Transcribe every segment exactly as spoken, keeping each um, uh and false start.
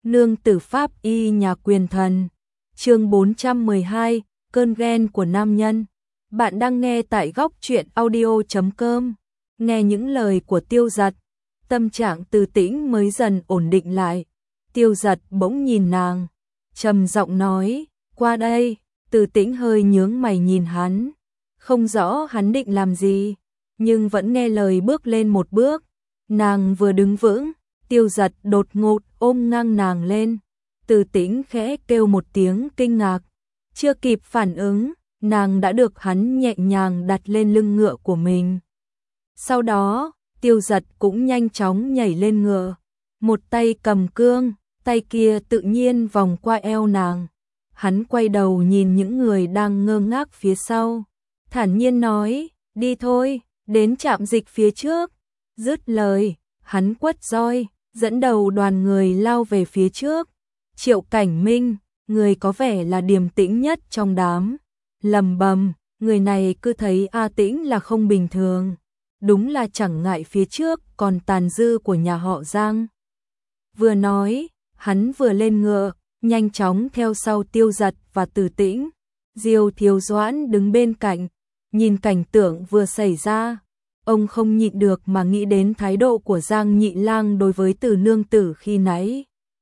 Nương tử pháp y nhà quyền thần. Chương bốn trăm mười hai, cơn ghen của nam nhân. Bạn đang nghe tại góc truyện audio chấm com. Nghe những lời của Tiêu Dật, tâm trạng Từ Tĩnh mới dần ổn định lại. Tiêu Dật bỗng nhìn nàng, trầm giọng nói, qua đây. Từ Tĩnh hơi nhướng mày nhìn hắn, không rõ hắn định làm gì, nhưng vẫn nghe lời bước lên một bước. Nàng vừa đứng vững, Tiêu Dật đột ngột ôm ngang nàng lên. Từ Tĩnh khẽ kêu một tiếng kinh ngạc, chưa kịp phản ứng, nàng đã được hắn nhẹ nhàng đặt lên lưng ngựa của mình. Sau đó, Tiêu Dật cũng nhanh chóng nhảy lên ngựa, một tay cầm cương, tay kia tự nhiên vòng qua eo nàng. Hắn quay đầu nhìn những người đang ngơ ngác phía sau, thản nhiên nói, đi thôi, đến trạm dịch phía trước. Dứt lời, hắn quất roi, dẫn đầu đoàn người lao về phía trước. Triệu Cảnh Minh, người có vẻ là điềm tĩnh nhất trong đám, lầm bầm, người này cứ thấy A Tĩnh là không bình thường. Đúng là chẳng ngại phía trước còn tàn dư của nhà họ Giang. Vừa nói, hắn vừa lên ngựa, nhanh chóng theo sau Tiêu Dật và Từ Tĩnh. Diêu Thiếu Doãn đứng bên cạnh, nhìn cảnh tượng vừa xảy ra, ông không nhịn được mà nghĩ đến thái độ của Giang Nhị Lang đối với Từ nương tử khi nãy.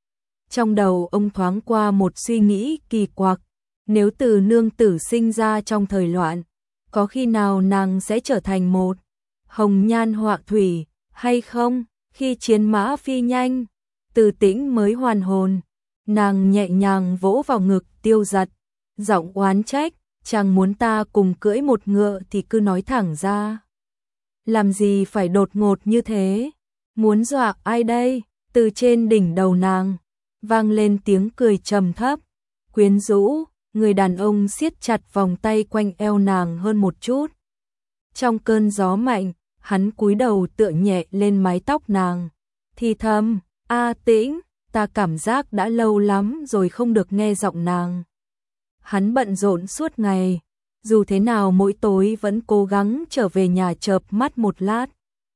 Trong đầu ông thoáng qua một suy nghĩ kỳ quặc, nếu Từ nương tử sinh ra trong thời loạn, có khi nào nàng sẽ trở thành một hồng nhan họa thủy hay không? Khi chiến mã phi nhanh, Từ Tĩnh mới hoàn hồn, nàng nhẹ nhàng vỗ vào ngực Tiêu Dật, giọng oán trách, chàng muốn ta cùng cưỡi một ngựa thì cứ nói thẳng ra. Làm gì phải đột ngột như thế? Muốn dọa ai đây? Từ trên đỉnh đầu nàng vang lên tiếng cười trầm thấp, quyến rũ, người đàn ông siết chặt vòng tay quanh eo nàng hơn một chút. Trong cơn gió mạnh, hắn cúi đầu tựa nhẹ lên mái tóc nàng, thì thầm, A Tĩnh, ta cảm giác đã lâu lắm rồi không được nghe giọng nàng. Hắn bận rộn suốt ngày, dù thế nào mỗi tối vẫn cố gắng trở về nhà chợp mắt một lát.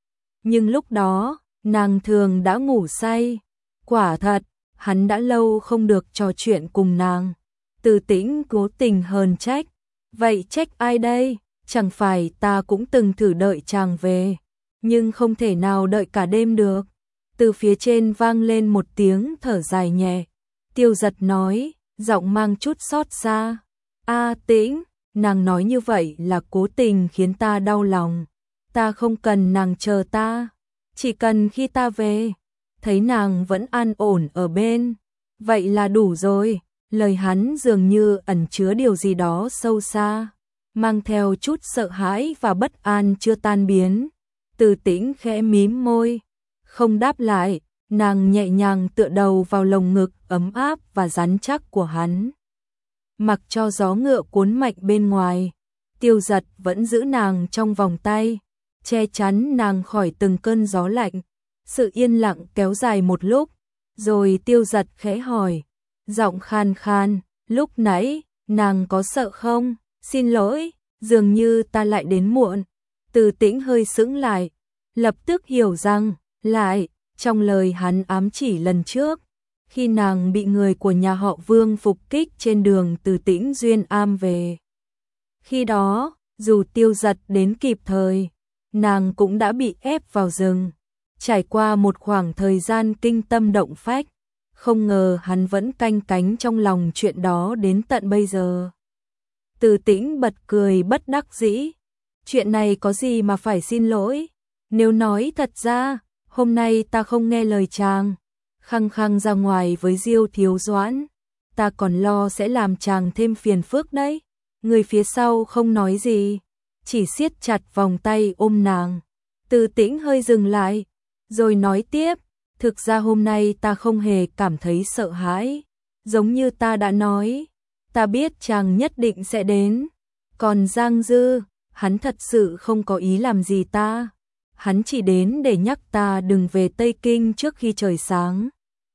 Nhưng lúc đó, nàng thường đã ngủ say. Quả thật, hắn đã lâu không được trò chuyện cùng nàng. Từ Tĩnh cố tình hờn trách, vậy trách ai đây? Chẳng phải ta cũng từng thử đợi chàng về, nhưng không thể nào đợi cả đêm được. Từ phía trên vang lên một tiếng thở dài nhẹ. Tiêu Dật nói, giọng mang chút xót xa, A Tĩnh, nàng nói như vậy là cố tình khiến ta đau lòng. Ta không cần nàng chờ ta, chỉ cần khi ta về, thấy nàng vẫn an ổn ở bên, vậy là đủ rồi. Lời hắn dường như ẩn chứa điều gì đó sâu xa, mang theo chút sợ hãi và bất an chưa tan biến. Từ Tĩnh khẽ mím môi, không đáp lại, nàng nhẹ nhàng tựa đầu vào lồng ngực ấm áp và rắn chắc của hắn. Mặc cho gió ngựa cuốn mạnh bên ngoài, Tiêu Dật vẫn giữ nàng trong vòng tay, che chắn nàng khỏi từng cơn gió lạnh. Sự yên lặng kéo dài một lúc, rồi Tiêu Dật khẽ hỏi, giọng khan khan, lúc nãy, nàng có sợ không? Xin lỗi, dường như ta lại đến muộn. Từ Tĩnh hơi sững lại, lập tức hiểu rằng, lại, trong lời hắn ám chỉ lần trước, khi nàng bị người của nhà họ Vương phục kích trên đường từ Tĩnh Duyên Am về. Khi đó, dù Tiêu Dật đến kịp thời, nàng cũng đã bị ép vào rừng, trải qua một khoảng thời gian kinh tâm động phách. Không ngờ hắn vẫn canh cánh trong lòng chuyện đó đến tận bây giờ. Từ Tĩnh bật cười bất đắc dĩ. Chuyện này có gì mà phải xin lỗi? Nếu nói thật ra, hôm nay ta không nghe lời chàng, khăng khăng ra ngoài với Diêu Thiếu Doãn, ta còn lo sẽ làm chàng thêm phiền phức đấy. Người phía sau không nói gì, chỉ siết chặt vòng tay ôm nàng. Từ Tĩnh hơi dừng lại, rồi nói tiếp, thực ra hôm nay ta không hề cảm thấy sợ hãi, giống như ta đã nói, ta biết chàng nhất định sẽ đến. Còn Giang Dư, hắn thật sự không có ý làm gì ta, hắn chỉ đến để nhắc ta đừng về Tây Kinh trước khi trời sáng,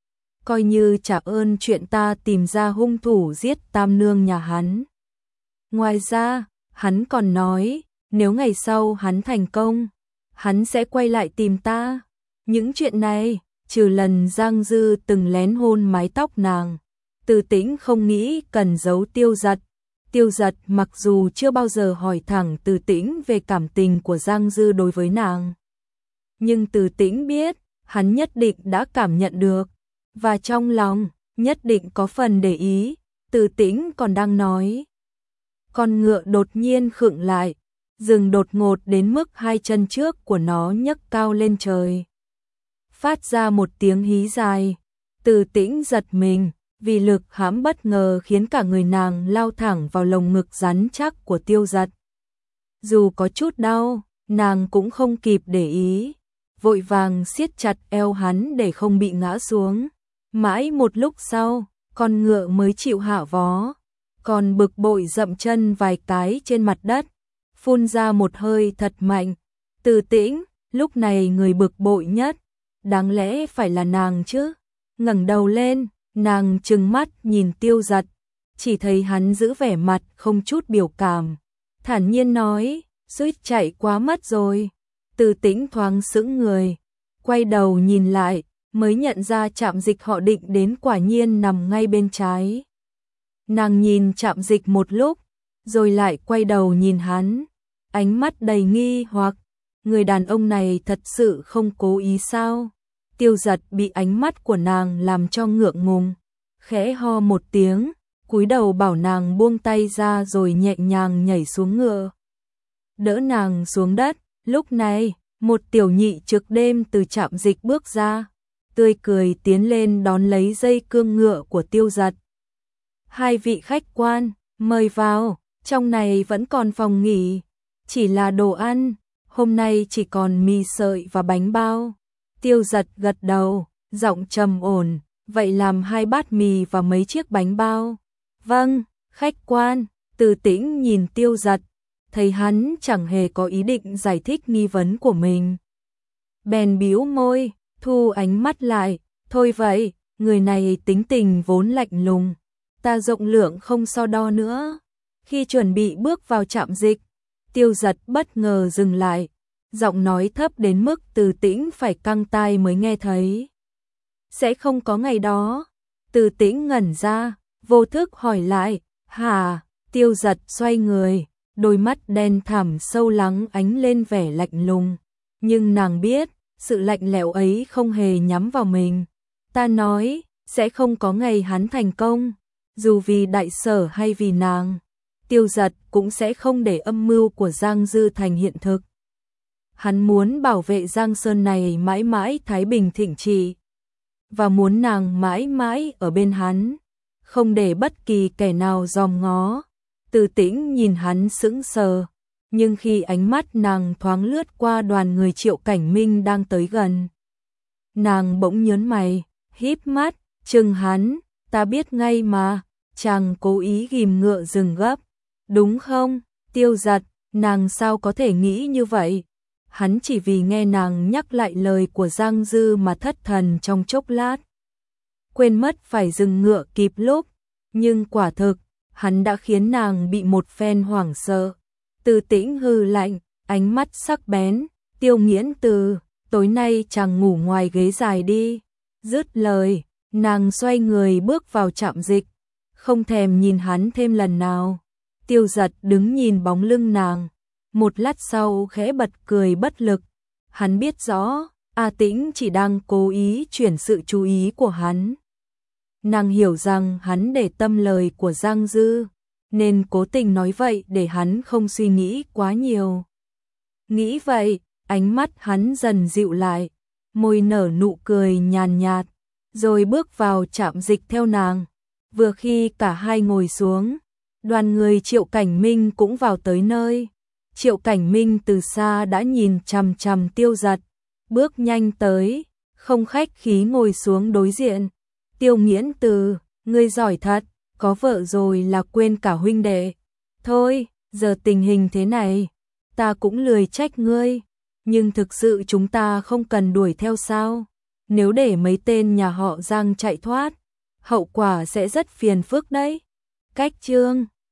coi như trả ơn chuyện ta tìm ra hung thủ giết tam nương nhà hắn. Ngoài ra, hắn còn nói, nếu ngày sau hắn thành công, hắn sẽ quay lại tìm ta. Những chuyện này, trừ lần Giang Dư từng lén hôn mái tóc nàng, Từ Tĩnh không nghĩ cần giấu Tiêu Giật. Tiêu Giật mặc dù chưa bao giờ hỏi thẳng Từ Tĩnh về cảm tình của Giang Dư đối với nàng, nhưng Từ Tĩnh biết, hắn nhất định đã cảm nhận được, và trong lòng, nhất định có phần để ý. Từ Tĩnh còn đang nói, con ngựa đột nhiên khựng lại, dừng đột ngột đến mức hai chân trước của nó nhấc cao lên trời, phát ra một tiếng hí dài. Từ Tĩnh giật mình, vì lực hãm bất ngờ khiến cả người nàng lao thẳng vào lồng ngực rắn chắc của Tiêu Giật. Dù có chút đau, nàng cũng không kịp để ý, vội vàng siết chặt eo hắn để không bị ngã xuống. Mãi một lúc sau, con ngựa mới chịu hạ vó, còn bực bội dậm chân vài cái trên mặt đất, phun ra một hơi thật mạnh. Từ Tĩnh, lúc này người bực bội nhất, đáng lẽ phải là nàng chứ. Ngẩng đầu lên, nàng trừng mắt nhìn Tiêu Giật, chỉ thấy hắn giữ vẻ mặt không chút biểu cảm, thản nhiên nói, suýt chạy quá mất rồi. Từ Tĩnh thoáng sững người, quay đầu nhìn lại, mới nhận ra Trạm Dịch họ định đến quả nhiên nằm ngay bên trái. Nàng nhìn Trạm Dịch một lúc, rồi lại quay đầu nhìn hắn, ánh mắt đầy nghi hoặc, người đàn ông này thật sự không cố ý sao? Tiêu Giật bị ánh mắt của nàng làm cho ngượng ngùng, khẽ ho một tiếng, cúi đầu bảo nàng buông tay ra rồi nhẹ nhàng nhảy xuống ngựa, đỡ nàng xuống đất. Lúc này, một tiểu nhị trực đêm từ Trạm Dịch bước ra, tươi cười tiến lên đón lấy dây cương ngựa của Tiêu Giật. Hai vị khách quan, mời vào, trong này vẫn còn phòng nghỉ, chỉ là đồ ăn, hôm nay chỉ còn mì sợi và bánh bao. Tiêu Giật gật đầu, giọng trầm ổn, vậy làm hai bát mì và mấy chiếc bánh bao. Vâng, khách quan. Từ Tĩnh nhìn Tiêu Giật, thấy hắn chẳng hề có ý định giải thích nghi vấn của mình, bèn bĩu môi, thu ánh mắt lại, thôi vậy, người này tính tình vốn lạnh lùng, ta rộng lượng không so đo nữa. Khi chuẩn bị bước vào Trạm Dịch, Tiêu Giật bất ngờ dừng lại, giọng nói thấp đến mức Từ Tĩnh phải căng tai mới nghe thấy. Sẽ không có ngày đó. Từ Tĩnh ngẩn ra, vô thức hỏi lại, hả? Tiêu Giật xoay người, đôi mắt đen thẳm sâu lắng ánh lên vẻ lạnh lùng, nhưng nàng biết, sự lạnh lẽo ấy không hề nhắm vào mình. Ta nói, sẽ không có ngày hắn thành công, dù vì đại sở hay vì nàng, Tiêu Giật cũng sẽ không để âm mưu của Giang Dư thành hiện thực. Hắn muốn bảo vệ Giang Sơn này mãi mãi thái bình thịnh trị, và muốn nàng mãi mãi ở bên hắn, không để bất kỳ kẻ nào dòm ngó. Từ Tĩnh nhìn hắn sững sờ, nhưng khi ánh mắt nàng thoáng lướt qua đoàn người Triệu Cảnh Minh đang tới gần, nàng bỗng nhớn mày, híp mắt, trừng hắn, ta biết ngay mà, chàng cố ý ghim ngựa dừng gấp, đúng không? Tiêu Giật, nàng sao có thể nghĩ như vậy? Hắn chỉ vì nghe nàng nhắc lại lời của Giang Dư mà thất thần trong chốc lát, quên mất phải dừng ngựa kịp lúc, nhưng quả thực, hắn đã khiến nàng bị một phen hoảng sợ. Từ Tĩnh hừ lạnh, ánh mắt sắc bén, Tiêu Nghiễn Từ, tối nay chàng ngủ ngoài ghế dài đi. Dứt lời, nàng xoay người bước vào Trạm Dịch, không thèm nhìn hắn thêm lần nào. Tiêu Giật đứng nhìn bóng lưng nàng, một lát sau khẽ bật cười bất lực. Hắn biết rõ, A Tĩnh chỉ đang cố ý chuyển sự chú ý của hắn. Nàng hiểu rằng hắn để tâm lời của Giang Dư, nên cố tình nói vậy để hắn không suy nghĩ quá nhiều. Nghĩ vậy, ánh mắt hắn dần dịu lại, môi nở nụ cười nhàn nhạt, rồi bước vào Trạm Dịch theo nàng. Vừa khi cả hai ngồi xuống, đoàn người Triệu Cảnh Minh cũng vào tới nơi. Triệu Cảnh Minh từ xa đã nhìn chằm chằm Tiêu Giật, bước nhanh tới, không khách khí ngồi xuống đối diện. Tiêu Nghiễn Từ, ngươi giỏi thật, có vợ rồi là quên cả huynh đệ. Thôi, giờ tình hình thế này, ta cũng lười trách ngươi, nhưng thực sự chúng ta không cần đuổi theo sao? Nếu để mấy tên nhà họ Giang chạy thoát, hậu quả sẽ rất phiền phức đấy. Cách chương